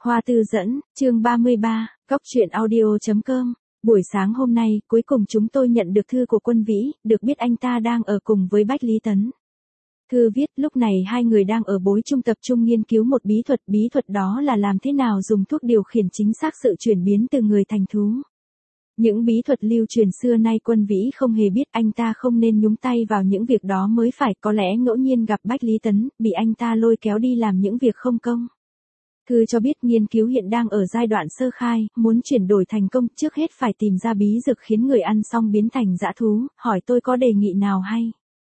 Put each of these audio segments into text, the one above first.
Hoa Tư dẫn, chương 33, Góc truyện audio.com. Buổi sáng hôm nay, cuối cùng chúng tôi nhận được thư của Quân Vĩ, được biết anh ta đang ở cùng với Bách Lý Tấn. Thư viết lúc này hai người đang ở Bối Trung tập trung nghiên cứu một bí thuật đó là làm thế nào dùng thuốc điều khiển chính xác sự chuyển biến từ người thành thú. Những bí thuật lưu truyền xưa nay Quân Vĩ không hề biết, anh ta không nên nhúng tay vào những việc đó mới phải, có lẽ ngẫu nhiên gặp Bách Lý Tấn, bị anh ta lôi kéo đi làm những việc không công. Thư cho biết nghiên cứu hiện đang ở giai đoạn sơ khai, muốn chuyển đổi thành công trước hết phải tìm ra bí dược khiến người ăn xong biến thành dã thú, hỏi tôi có đề nghị nào hay.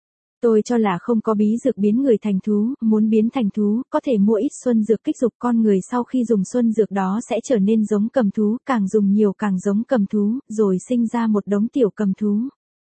Tôi cho là không có bí dược biến người thành thú, muốn biến thành thú, có thể mua ít xuân dược kích dục con người, sau khi dùng xuân dược đó sẽ trở nên giống cầm thú, càng dùng nhiều càng giống cầm thú, rồi sinh ra một đống tiểu cầm thú.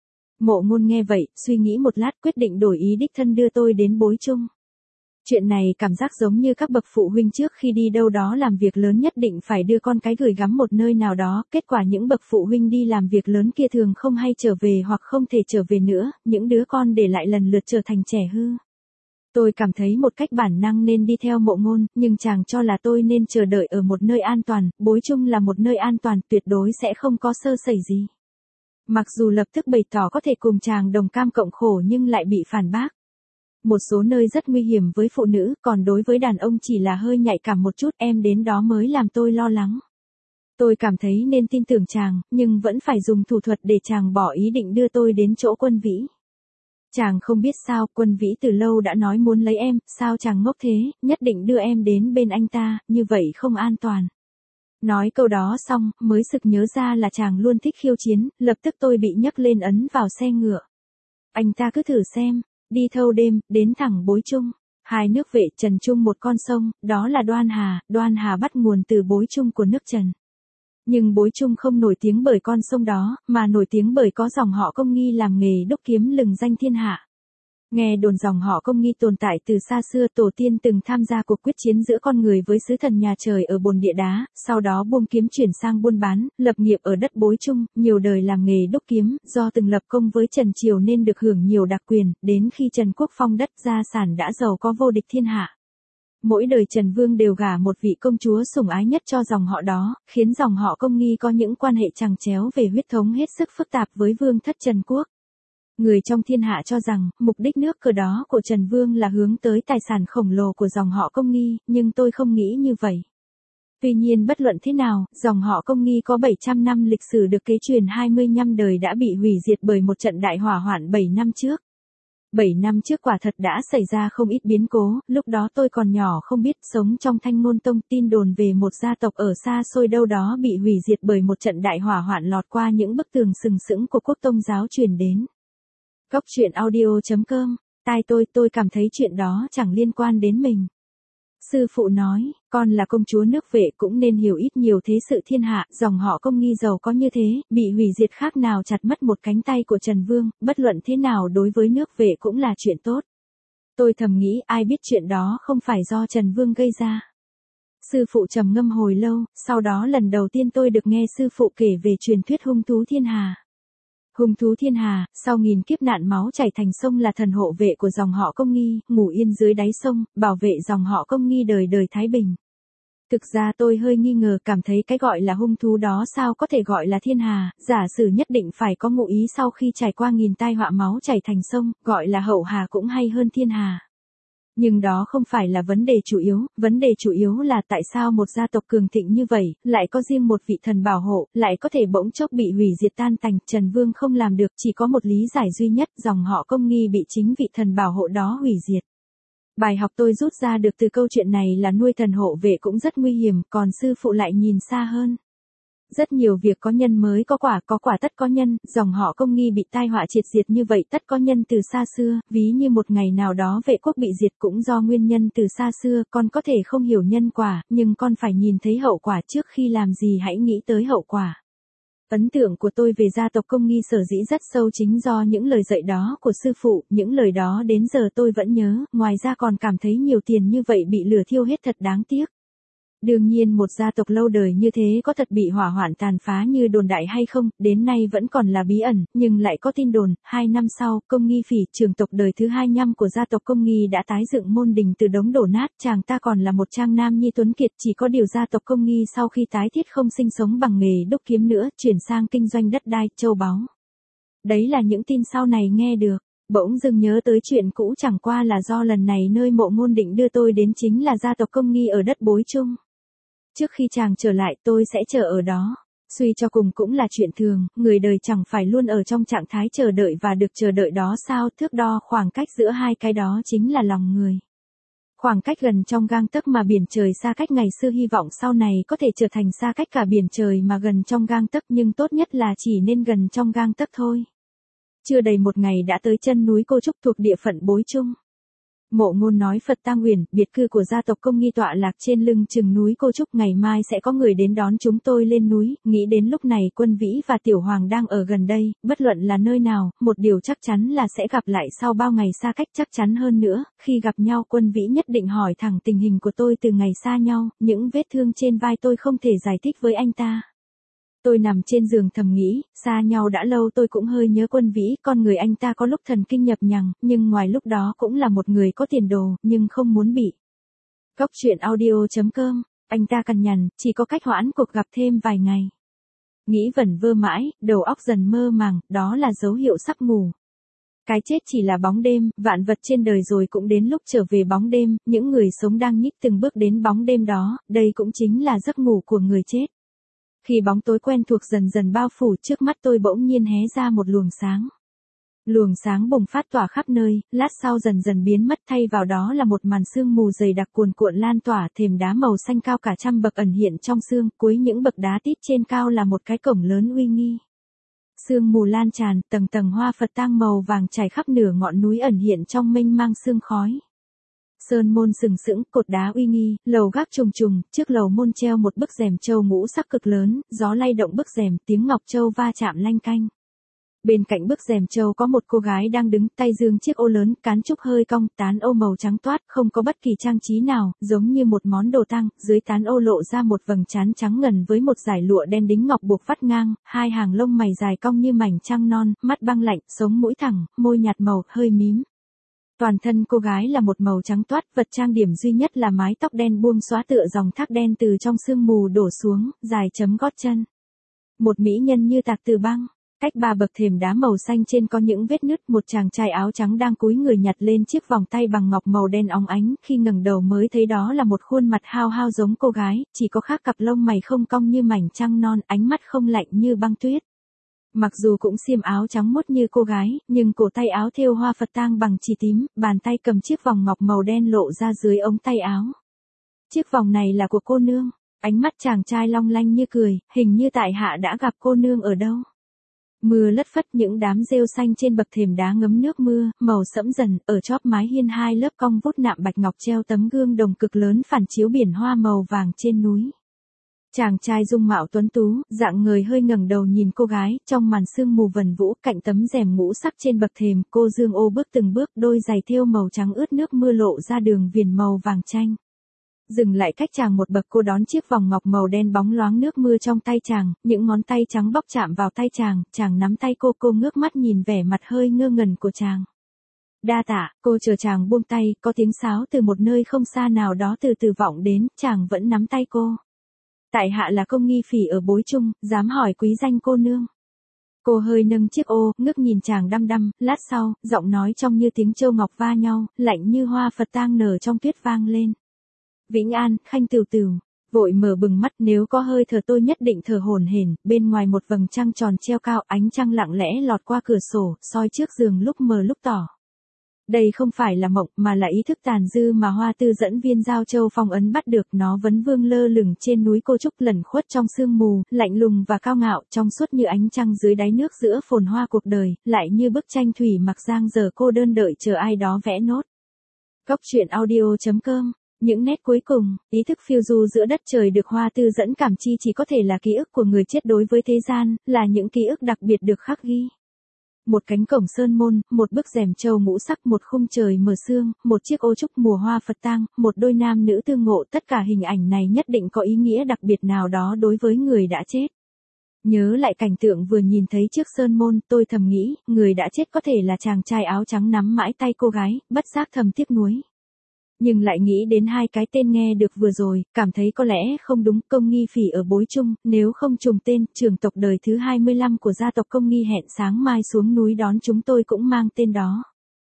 Mộ Ngôn nghe vậy, suy nghĩ một lát quyết định đổi ý đích thân đưa tôi đến Bối Trung. Chuyện này cảm giác giống như các bậc phụ huynh trước khi đi đâu đó làm việc lớn nhất định phải đưa con cái gửi gắm một nơi nào đó, kết quả những bậc phụ huynh đi làm việc lớn kia thường không hay trở về hoặc không thể trở về nữa, những đứa con để lại lần lượt trở thành trẻ hư. Tôi cảm thấy một cách bản năng nên đi theo Mộ Ngôn, nhưng chàng cho là tôi nên chờ đợi ở một nơi an toàn, Bối Trung là một nơi an toàn, tuyệt đối sẽ không có sơ sẩy gì. Mặc dù lập tức bày tỏ có thể cùng chàng đồng cam cộng khổ nhưng lại bị phản bác. Một số nơi rất nguy hiểm với phụ nữ, còn đối với đàn ông chỉ là hơi nhạy cảm một chút, em đến đó mới làm tôi lo lắng. Tôi cảm thấy nên tin tưởng chàng, nhưng vẫn phải dùng thủ thuật để chàng bỏ ý định đưa tôi đến chỗ Quân Vĩ. Chàng không biết sao, Quân Vĩ từ lâu đã nói muốn lấy em, sao chàng ngốc thế, nhất định đưa em đến bên anh ta, như vậy không an toàn. Nói câu đó xong, mới sực nhớ ra là chàng luôn thích khiêu chiến, lập tức tôi bị nhấc lên ấn vào xe ngựa. Anh ta cứ thử xem. Đi thâu đêm, đến thẳng Bối Trung. Hai nước vệ Trần chung một con sông, đó là Đoan Hà bắt nguồn từ Bối Trung của nước Trần. Nhưng Bối Trung không nổi tiếng bởi con sông đó, mà nổi tiếng bởi có dòng họ Công Nghi làm nghề đúc kiếm lừng danh thiên hạ. Nghe đồn dòng họ Công Nghi tồn tại từ xa xưa, tổ tiên từng tham gia cuộc quyết chiến giữa con người với sứ thần nhà trời ở bồn địa đá, sau đó buông kiếm chuyển sang buôn bán, lập nghiệp ở đất Bối Trung, nhiều đời làm nghề đúc kiếm, do từng lập công với Trần Triều nên được hưởng nhiều đặc quyền, đến khi Trần Quốc phong đất gia sản đã giàu có vô địch thiên hạ. Mỗi đời Trần Vương đều gả một vị công chúa sủng ái nhất cho dòng họ đó, khiến dòng họ Công Nghi có những quan hệ chằng chéo về huyết thống hết sức phức tạp với vương thất Trần Quốc. Người trong thiên hạ cho rằng, mục đích nước cờ đó của Trần Vương là hướng tới tài sản khổng lồ của dòng họ Công Nghi, nhưng tôi không nghĩ như vậy. Tuy nhiên bất luận thế nào, dòng họ Công Nghi có 700 năm lịch sử được kế truyền 25 đời đã bị hủy diệt bởi một trận đại hỏa hoạn 7 năm trước. 7 năm trước quả thật đã xảy ra không ít biến cố, lúc đó tôi còn nhỏ không biết, sống trong Thanh Ngôn Tông, tin đồn về một gia tộc ở xa xôi đâu đó bị hủy diệt bởi một trận đại hỏa hoạn lọt qua những bức tường sừng sững của quốc tông giáo truyền đến. Góc truyện audio.com, tai tôi cảm thấy chuyện đó chẳng liên quan đến mình. Sư phụ nói, con là công chúa nước vệ cũng nên hiểu ít nhiều thế sự thiên hạ, dòng họ Công Nghi giàu có như thế, bị hủy diệt khác nào chặt mất một cánh tay của Trần Vương, bất luận thế nào đối với nước vệ cũng là chuyện tốt. Tôi thầm nghĩ ai biết chuyện đó không phải do Trần Vương gây ra. Sư phụ trầm ngâm hồi lâu, sau đó lần đầu tiên tôi được nghe sư phụ kể về truyền thuyết hung thú thiên hà. Hung thú thiên hà, sau nghìn kiếp nạn máu chảy thành sông là thần hộ vệ của dòng họ Công Nghi, ngủ yên dưới đáy sông, bảo vệ dòng họ Công Nghi đời đời thái bình. Thực ra tôi hơi nghi ngờ, cảm thấy cái gọi là hung thú đó sao có thể gọi là thiên hà, giả sử nhất định phải có ngụ ý sau khi trải qua nghìn tai họa máu chảy thành sông, gọi là hậu hà cũng hay hơn thiên hà. Nhưng đó không phải là vấn đề chủ yếu là tại sao một gia tộc cường thịnh như vậy, lại có riêng một vị thần bảo hộ, lại có thể bỗng chốc bị hủy diệt tan tành, Trần Vương không làm được, chỉ có một lý giải duy nhất, dòng họ Công Nghi bị chính vị thần bảo hộ đó hủy diệt. Bài học tôi rút ra được từ câu chuyện này là nuôi thần hộ vệ cũng rất nguy hiểm, còn sư phụ lại nhìn xa hơn. Rất nhiều việc có nhân mới có quả tất có nhân, dòng họ Công Nghi bị tai họa triệt diệt như vậy tất có nhân từ xa xưa, ví như một ngày nào đó vệ quốc bị diệt cũng do nguyên nhân từ xa xưa, con có thể không hiểu nhân quả, nhưng con phải nhìn thấy hậu quả trước khi làm gì hãy nghĩ tới hậu quả. Ấn tượng của tôi về gia tộc Công Nghi sở dĩ rất sâu chính do những lời dạy đó của sư phụ, những lời đó đến giờ tôi vẫn nhớ, ngoài ra còn cảm thấy nhiều tiền như vậy bị lửa thiêu hết thật đáng tiếc. Đương nhiên một gia tộc lâu đời như thế có thật bị hỏa hoạn tàn phá như đồn đại hay không, đến nay vẫn còn là bí ẩn, nhưng lại có tin đồn, 2 năm sau, Công Nghi Phỉ, trưởng tộc đời thứ 25 của gia tộc Công Nghi đã tái dựng môn đình từ đống đổ nát, chàng ta còn là một trang nam nhi tuấn kiệt, chỉ có điều gia tộc Công Nghi sau khi tái thiết không sinh sống bằng nghề đúc kiếm nữa, chuyển sang kinh doanh đất đai, châu báu. Đấy là những tin sau này nghe được. Bỗng dưng nhớ tới chuyện cũ, chẳng qua là do lần này nơi mộ ngôn định đưa tôi đến chính là gia tộc Công Nghi ở đất Bối Trung. Trước khi chàng trở lại tôi sẽ chờ ở đó. Suy cho cùng cũng là chuyện thường, người đời chẳng phải luôn ở trong trạng thái chờ đợi và được chờ đợi đó sao, thước đo khoảng cách giữa hai cái đó chính là lòng người. Khoảng cách gần trong gang tấc mà biển trời xa cách ngày xưa, hy vọng sau này có thể trở thành xa cách cả biển trời mà gần trong gang tấc, nhưng tốt nhất là chỉ nên gần trong gang tấc thôi. Chưa đầy một ngày đã tới chân núi Cô Trúc thuộc địa phận Bối Trung. Mộ ngôn nói Phật Tang Uyển, biệt cư của gia tộc Công Nghi tọa lạc trên lưng chừng núi Cô Trúc, ngày mai sẽ có người đến đón chúng tôi lên núi, nghĩ đến lúc này Quân Vĩ và Tiểu Hoàng đang ở gần đây, bất luận là nơi nào, một điều chắc chắn là sẽ gặp lại sau bao ngày xa cách, chắc chắn hơn nữa, khi gặp nhau Quân Vĩ nhất định hỏi thẳng tình hình của tôi từ ngày xa nhau, những vết thương trên vai tôi không thể giải thích với anh ta. Tôi nằm trên giường thầm nghĩ, xa nhau đã lâu tôi cũng hơi nhớ Quân Vĩ, con người anh ta có lúc thần kinh nhập nhằng, nhưng ngoài lúc đó cũng là một người có tiền đồ, nhưng không muốn bị. Góc truyện audio.com, anh ta cằn nhằn, chỉ có cách hoãn cuộc gặp thêm vài ngày. Nghĩ vẩn vơ mãi, đầu óc dần mơ màng, đó là dấu hiệu sắp ngủ. Cái chết chỉ là bóng đêm, vạn vật trên đời rồi cũng đến lúc trở về bóng đêm, những người sống đang nhích từng bước đến bóng đêm đó, đây cũng chính là giấc ngủ của người chết. Khi bóng tối quen thuộc dần dần bao phủ trước mắt tôi bỗng nhiên hé ra một luồng sáng. Luồng sáng bùng phát tỏa khắp nơi, lát sau dần dần biến mất, thay vào đó là một màn sương mù dày đặc cuồn cuộn lan tỏa, thềm đá màu xanh cao cả trăm bậc ẩn hiện trong sương, cuối những bậc đá tít trên cao là một cái cổng lớn uy nghi. Sương mù lan tràn, tầng tầng hoa Phật tang màu vàng trải khắp nửa ngọn núi ẩn hiện trong mênh mang sương khói. Sơn môn sừng sững, cột đá uy nghi, lầu gác trùng trùng, trước lầu môn treo một bức rèm châu ngũ sắc cực lớn, gió lay động bức rèm, tiếng ngọc châu va chạm lanh canh. Bên cạnh bức rèm châu có một cô gái đang đứng, tay giương chiếc ô lớn, cán trúc hơi cong, tán ô màu trắng toát, không có bất kỳ trang trí nào, giống như một món đồ tang, dưới tán ô lộ ra một vầng trán trắng ngần với một dải lụa đen đính ngọc buộc vắt ngang, hai hàng lông mày dài cong như mảnh trăng non, mắt băng lạnh, sống mũi thẳng, môi nhạt màu, hơi mím. Toàn thân cô gái là một màu trắng toát, vật trang điểm duy nhất là mái tóc đen buông xõa tựa dòng thác đen từ trong sương mù đổ xuống, dài chấm gót chân. Một mỹ nhân như tạc từ băng. Cách 3 bậc thềm đá màu xanh trên có những vết nứt, một chàng trai áo trắng đang cúi người nhặt lên chiếc vòng tay bằng ngọc màu đen óng ánh, khi ngẩng đầu mới thấy đó là một khuôn mặt hao hao giống cô gái, chỉ có khác cặp lông mày không cong như mảnh trăng non, ánh mắt không lạnh như băng tuyết. Mặc dù cũng xiêm áo trắng muốt như cô gái, nhưng cổ tay áo thêu hoa Phật tang bằng chỉ tím, bàn tay cầm chiếc vòng ngọc màu đen lộ ra dưới ống tay áo. Chiếc vòng này là của cô nương. Ánh mắt chàng trai long lanh như cười, hình như tại hạ đã gặp cô nương ở đâu. Mưa lất phất, những đám rêu xanh trên bậc thềm đá ngấm nước mưa, màu sẫm dần, ở chóp mái hiên hai lớp cong vút nạm bạch ngọc treo tấm gương đồng cực lớn phản chiếu biển hoa màu vàng trên núi. Chàng trai dung mạo tuấn tú, dạng người hơi ngẩng đầu nhìn cô gái, trong màn sương mù vần vũ, cạnh tấm rèm ngũ sắc trên bậc thềm, cô dương ô bước từng bước, đôi giày thêu màu trắng ướt nước mưa lộ ra đường viền màu vàng chanh. Dừng lại cách chàng một bậc, cô đón chiếc vòng ngọc màu đen bóng loáng nước mưa trong tay chàng, những ngón tay trắng bóc chạm vào tay chàng nắm tay cô ngước mắt nhìn vẻ mặt hơi ngơ ngẩn của chàng. Đa tạ, cô chờ chàng buông tay, có tiếng sáo từ một nơi không xa nào đó từ từ vọng đến, chàng vẫn nắm tay cô. Tại hạ là Công Nghi Phỉ ở Bối Trung, dám hỏi quý danh cô nương. Cô hơi nâng chiếc ô, ngước nhìn chàng đăm đăm, lát sau, giọng nói trong như tiếng châu ngọc va nhau, lạnh như hoa Phật tang nở trong tuyết vang lên. Vĩnh An, Khanh Tửu Tửu, vội mở bừng mắt, nếu có hơi thở tôi nhất định thở hổn hển. Bên ngoài một vầng trăng tròn treo cao, ánh trăng lặng lẽ lọt qua cửa sổ, soi trước giường lúc mờ lúc tỏ. Đây không phải là mộng, mà là ý thức tàn dư mà Hoa Tư dẫn viên Giao Châu phong ấn bắt được, nó vấn vương lơ lửng trên núi Cô Trúc lẩn khuất trong sương mù, lạnh lùng và cao ngạo, trong suốt như ánh trăng dưới đáy nước giữa phồn hoa cuộc đời, lại như bức tranh thủy mặc giang dở cô đơn đợi chờ ai đó vẽ nốt. Góc truyện audio.com. Những nét cuối cùng, ý thức phiêu du giữa đất trời được Hoa Tư dẫn cảm chi chỉ có thể là ký ức của người chết đối với thế gian, là những ký ức đặc biệt được khắc ghi. Một cánh cổng sơn môn, một bức rèm châu ngũ sắc, một khung trời mờ sương, một chiếc ô trúc mùa hoa Phật tang, một đôi nam nữ tương ngộ, tất cả hình ảnh này nhất định có ý nghĩa đặc biệt nào đó đối với người đã chết. Nhớ lại cảnh tượng vừa nhìn thấy trước sơn môn, tôi thầm nghĩ, người đã chết có thể là chàng trai áo trắng nắm mãi tay cô gái, bất giác thầm tiếc nuối. Nhưng lại nghĩ đến hai cái tên nghe được vừa rồi, cảm thấy có lẽ không đúng. Công Nghi Phỉ ở Bối Trung, nếu không trùng tên, trưởng tộc đời thứ 25 của gia tộc Công Nghi hẹn sáng mai xuống núi đón chúng tôi cũng mang tên đó.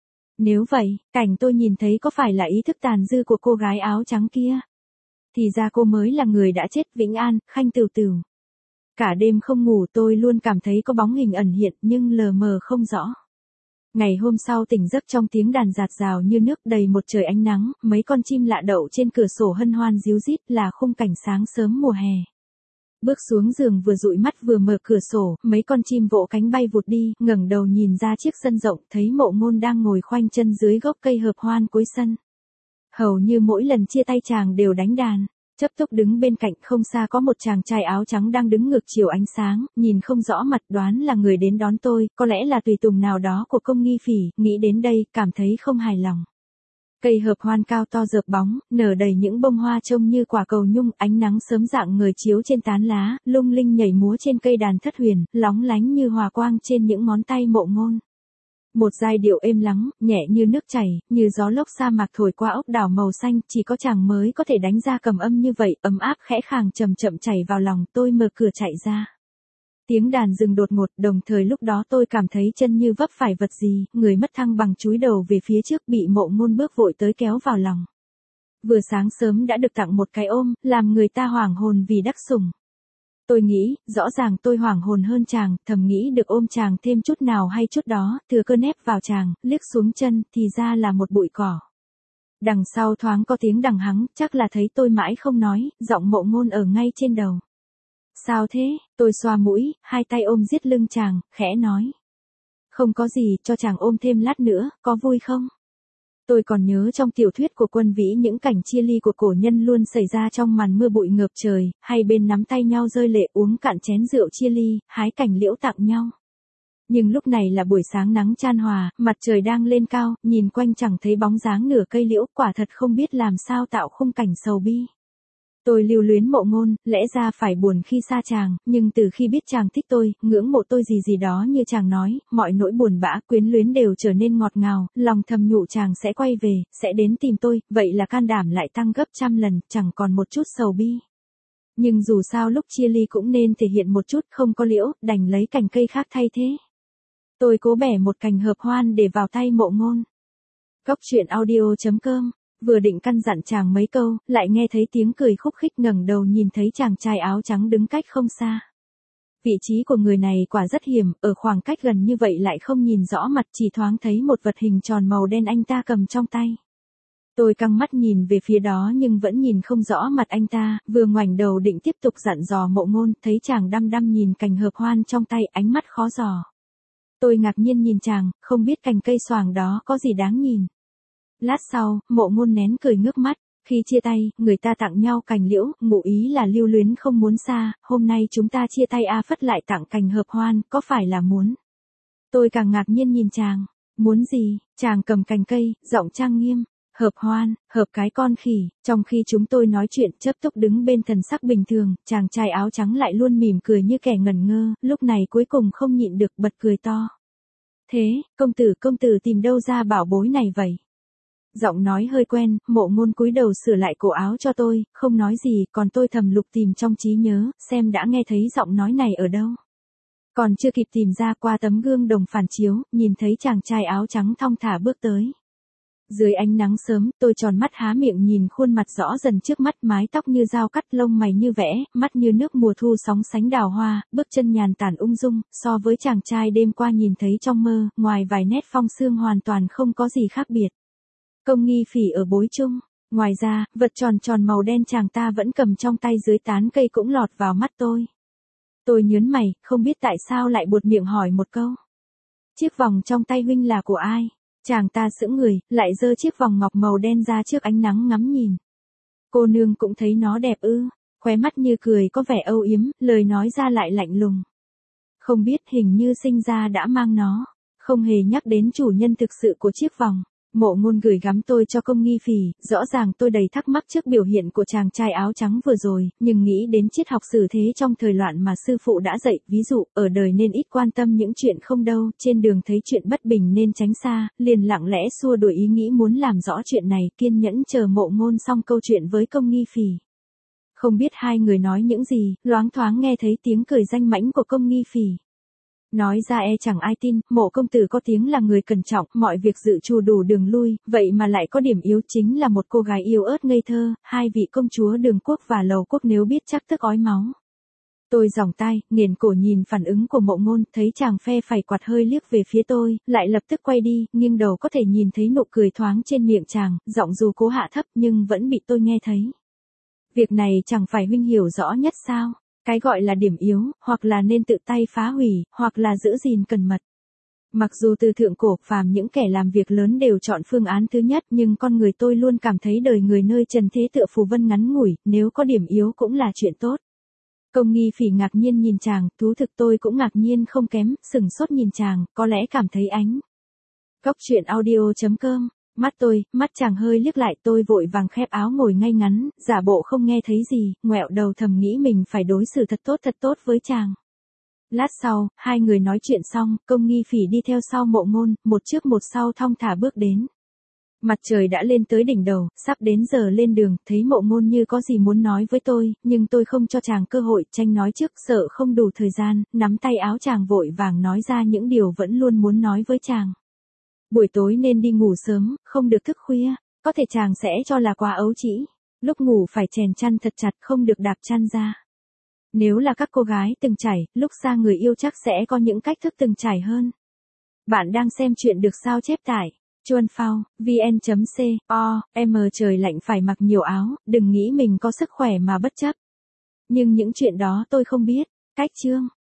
Nếu vậy, cảnh tôi nhìn thấy có phải là ý thức tàn dư của cô gái áo trắng kia? Thì ra cô mới là người đã chết. Vĩnh An, Khanh Tửu Tửu. Cả đêm không ngủ tôi luôn cảm thấy có bóng hình ẩn hiện nhưng lờ mờ không rõ. Ngày hôm sau tỉnh giấc trong tiếng đàn rạt rào như nước đầy một trời ánh nắng, mấy con chim lạ đậu trên cửa sổ hân hoan ríu rít là khung cảnh sáng sớm mùa hè. Bước xuống giường vừa dụi mắt vừa mở cửa sổ, mấy con chim vỗ cánh bay vụt đi, ngẩng đầu nhìn ra chiếc sân rộng, thấy Mộ Ngôn đang ngồi khoanh chân dưới gốc cây hợp hoan cuối sân. Hầu như mỗi lần chia tay chàng đều đánh đàn. Chấp túc đứng bên cạnh, không xa có một chàng trai áo trắng đang đứng ngược chiều ánh sáng, nhìn không rõ mặt, đoán là người đến đón tôi, có lẽ là tùy tùng nào đó của Công Nghi Phỉ. Nghĩ đến đây, cảm thấy không hài lòng. Cây hợp hoan cao to rợp bóng, nở đầy những bông hoa trông như quả cầu nhung, ánh nắng sớm rạng ngời chiếu trên tán lá, lung linh nhảy múa trên cây đàn thất huyền, lóng lánh như hòa quang trên những ngón tay Mộ Ngôn. Một giai điệu êm lắng, nhẹ như nước chảy, như gió lốc sa mạc thổi qua ốc đảo màu xanh, chỉ có chàng mới có thể đánh ra cầm âm như vậy, ấm áp khẽ khàng chậm chậm chảy vào lòng. Tôi mở cửa chạy ra. Tiếng đàn dừng đột ngột, đồng thời lúc đó tôi cảm thấy chân như vấp phải vật gì, người mất thăng bằng chúi đầu về phía trước, bị Mộ Ngôn bước vội tới kéo vào lòng. Vừa sáng sớm đã được tặng một cái ôm, làm người ta hoảng hồn vì đắc sủng. Tôi nghĩ, rõ ràng tôi hoảng hồn hơn chàng, thầm nghĩ được ôm chàng thêm chút nào hay chút đó, thừa cơ nép vào chàng, liếc xuống chân, thì ra là một bụi cỏ. Đằng sau thoáng có tiếng đằng hắng, chắc là thấy tôi mãi không nói, giọng Mộ Ngôn ở ngay trên đầu. Sao thế? Tôi xoa mũi, hai tay ôm giết lưng chàng, khẽ nói. Không có gì, cho chàng ôm thêm lát nữa, có vui không? Tôi còn nhớ trong tiểu thuyết của Quân Vĩ những cảnh chia ly của cổ nhân luôn xảy ra trong màn mưa bụi ngập trời, hai bên nắm tay nhau rơi lệ uống cạn chén rượu chia ly, hái cành liễu tặng nhau. Nhưng lúc này là buổi sáng nắng chan hòa, mặt trời đang lên cao, nhìn quanh chẳng thấy bóng dáng nửa cây liễu, quả thật không biết làm sao tạo khung cảnh sầu bi. Tôi lưu luyến Mộ Ngôn, lẽ ra phải buồn khi xa chàng, nhưng từ khi biết chàng thích tôi, ngưỡng mộ tôi gì đó như chàng nói, mọi nỗi buồn bã, quyến luyến đều trở nên ngọt ngào, lòng thầm nhủ chàng sẽ quay về, sẽ đến tìm tôi, vậy là can đảm lại tăng gấp trăm lần, chẳng còn một chút sầu bi. Nhưng dù sao lúc chia ly cũng nên thể hiện một chút, không có liễu, đành lấy cành cây khác thay thế. Tôi cố bẻ một cành hợp hoan để vào tay Mộ Ngôn. Cốc truyện audio.com. Vừa định căn dặn chàng mấy câu, lại nghe thấy tiếng cười khúc khích, ngẩng đầu nhìn thấy chàng trai áo trắng đứng cách không xa. Vị trí của người này quả rất hiểm, ở khoảng cách gần như vậy lại không nhìn rõ mặt, chỉ thoáng thấy một vật hình tròn màu đen anh ta cầm trong tay. Tôi căng mắt nhìn về phía đó nhưng vẫn nhìn không rõ mặt anh ta, vừa ngoảnh đầu định tiếp tục dặn dò Mộ Ngôn, thấy chàng đăm đăm nhìn cành hợp hoan trong tay, ánh mắt khó dò. Tôi ngạc nhiên nhìn chàng, không biết cành cây xoàng đó có gì đáng nhìn. Lát sau, Mộ Ngôn nén cười ngước mắt, khi chia tay, người ta tặng nhau cành liễu, ngụ ý là lưu luyến không muốn xa, hôm nay chúng ta chia tay phất lại tặng cành hợp hoan, có phải là muốn? Tôi càng ngạc nhiên nhìn chàng, muốn gì? Chàng cầm cành cây, giọng trang nghiêm, hợp hoan, hợp cái con khỉ. Trong khi chúng tôi nói chuyện, Chấp Túc đứng bên thần sắc bình thường, chàng trai áo trắng lại luôn mỉm cười như kẻ ngẩn ngơ, lúc này cuối cùng không nhịn được bật cười to. Thế, công tử tìm đâu ra bảo bối này vậy? Giọng nói hơi quen, Mộ Ngôn cúi đầu sửa lại cổ áo cho tôi, không nói gì, còn tôi thầm lục tìm trong trí nhớ, xem đã nghe thấy giọng nói này ở đâu. Còn chưa kịp tìm ra, qua tấm gương đồng phản chiếu, nhìn thấy chàng trai áo trắng thong thả bước tới. Dưới ánh nắng sớm, tôi tròn mắt há miệng nhìn khuôn mặt rõ dần trước mắt, mái tóc như dao cắt, lông mày như vẽ, mắt như nước mùa thu sóng sánh đào hoa, bước chân nhàn tản ung dung, so với chàng trai đêm qua nhìn thấy trong mơ, ngoài vài nét phong sương hoàn toàn không có gì khác biệt. Công Nghi Phỉ ở Bối Trung. Ngoài ra, vật tròn tròn màu đen chàng ta vẫn cầm trong tay dưới tán cây cũng lọt vào mắt tôi. Tôi nhớn mày, không biết tại sao lại buột miệng hỏi một câu. Chiếc vòng trong tay huynh là của ai? Chàng ta sững người, lại giơ chiếc vòng ngọc màu đen ra trước ánh nắng ngắm nhìn. Cô nương cũng thấy nó đẹp ư? Khóe mắt như cười có vẻ âu yếm, lời nói ra lại lạnh lùng. Không biết, hình như sinh ra đã mang nó. Không hề nhắc đến chủ nhân thực sự của chiếc vòng. Mộ Ngôn gửi gắm tôi cho Công Nghi Phỉ, rõ ràng tôi đầy thắc mắc trước biểu hiện của chàng trai áo trắng vừa rồi, nhưng nghĩ đến triết học xử thế trong thời loạn mà sư phụ đã dạy, ví dụ, ở đời nên ít quan tâm những chuyện không đâu, trên đường thấy chuyện bất bình nên tránh xa, liền lặng lẽ xua đuổi ý nghĩ muốn làm rõ chuyện này, kiên nhẫn chờ Mộ Ngôn xong câu chuyện với Công Nghi Phỉ. Không biết hai người nói những gì, loáng thoáng nghe thấy tiếng cười danh mãnh của Công Nghi Phỉ. Nói ra chẳng ai tin, Mộ công tử có tiếng là người cẩn trọng, mọi việc dự trù đủ đường lui, vậy mà lại có điểm yếu chính là một cô gái yêu ớt ngây thơ, hai vị công chúa Đường Quốc và Lầu Quốc nếu biết chắc tức ói máu. Tôi giỏng tai, nghiền cổ nhìn phản ứng của Mộ Ngôn, thấy chàng phe phẩy quạt hơi liếc về phía tôi, lại lập tức quay đi, nghiêng đầu có thể nhìn thấy nụ cười thoáng trên miệng chàng, giọng dù cố hạ thấp nhưng vẫn bị tôi nghe thấy. Việc này chẳng phải huynh hiểu rõ nhất sao? Cái gọi là điểm yếu, hoặc là nên tự tay phá hủy, hoặc là giữ gìn cẩn mật. Mặc dù từ thượng cổ phàm những kẻ làm việc lớn đều chọn phương án thứ nhất, nhưng con người tôi luôn cảm thấy đời người nơi trần thế tựa phù vân ngắn ngủi, nếu có điểm yếu cũng là chuyện tốt. Công Nghi Phỉ ngạc nhiên nhìn chàng, thú thực tôi cũng ngạc nhiên không kém, sửng sốt nhìn chàng, có lẽ cảm thấy ánh. Góc truyện audio.com. Mắt chàng hơi liếc lại, tôi vội vàng khép áo ngồi ngay ngắn, giả bộ không nghe thấy gì, ngoẹo đầu thầm nghĩ mình phải đối xử thật tốt với chàng. Lát sau, hai người nói chuyện xong, Công Nghi Phỉ đi theo sau Mộ Ngôn, một trước một sau thong thả bước đến. Mặt trời đã lên tới đỉnh đầu, sắp đến giờ lên đường, thấy Mộ Ngôn như có gì muốn nói với tôi, nhưng tôi không cho chàng cơ hội, tranh nói trước, sợ không đủ thời gian, nắm tay áo chàng vội vàng nói ra những điều vẫn luôn muốn nói với chàng. Buổi tối nên đi ngủ sớm, không được thức khuya, có thể chàng sẽ cho là quá ấu trĩ. Lúc ngủ phải chèn chăn thật chặt, không được đạp chăn ra. Nếu là các cô gái từng trải, lúc xa người yêu chắc sẽ có những cách thức từng trải hơn. Bạn đang xem chuyện được sao chép tại Chuan Phao, vn.co.m. Trời lạnh phải mặc nhiều áo, đừng nghĩ mình có sức khỏe mà bất chấp. Nhưng những chuyện đó tôi không biết. Cách chương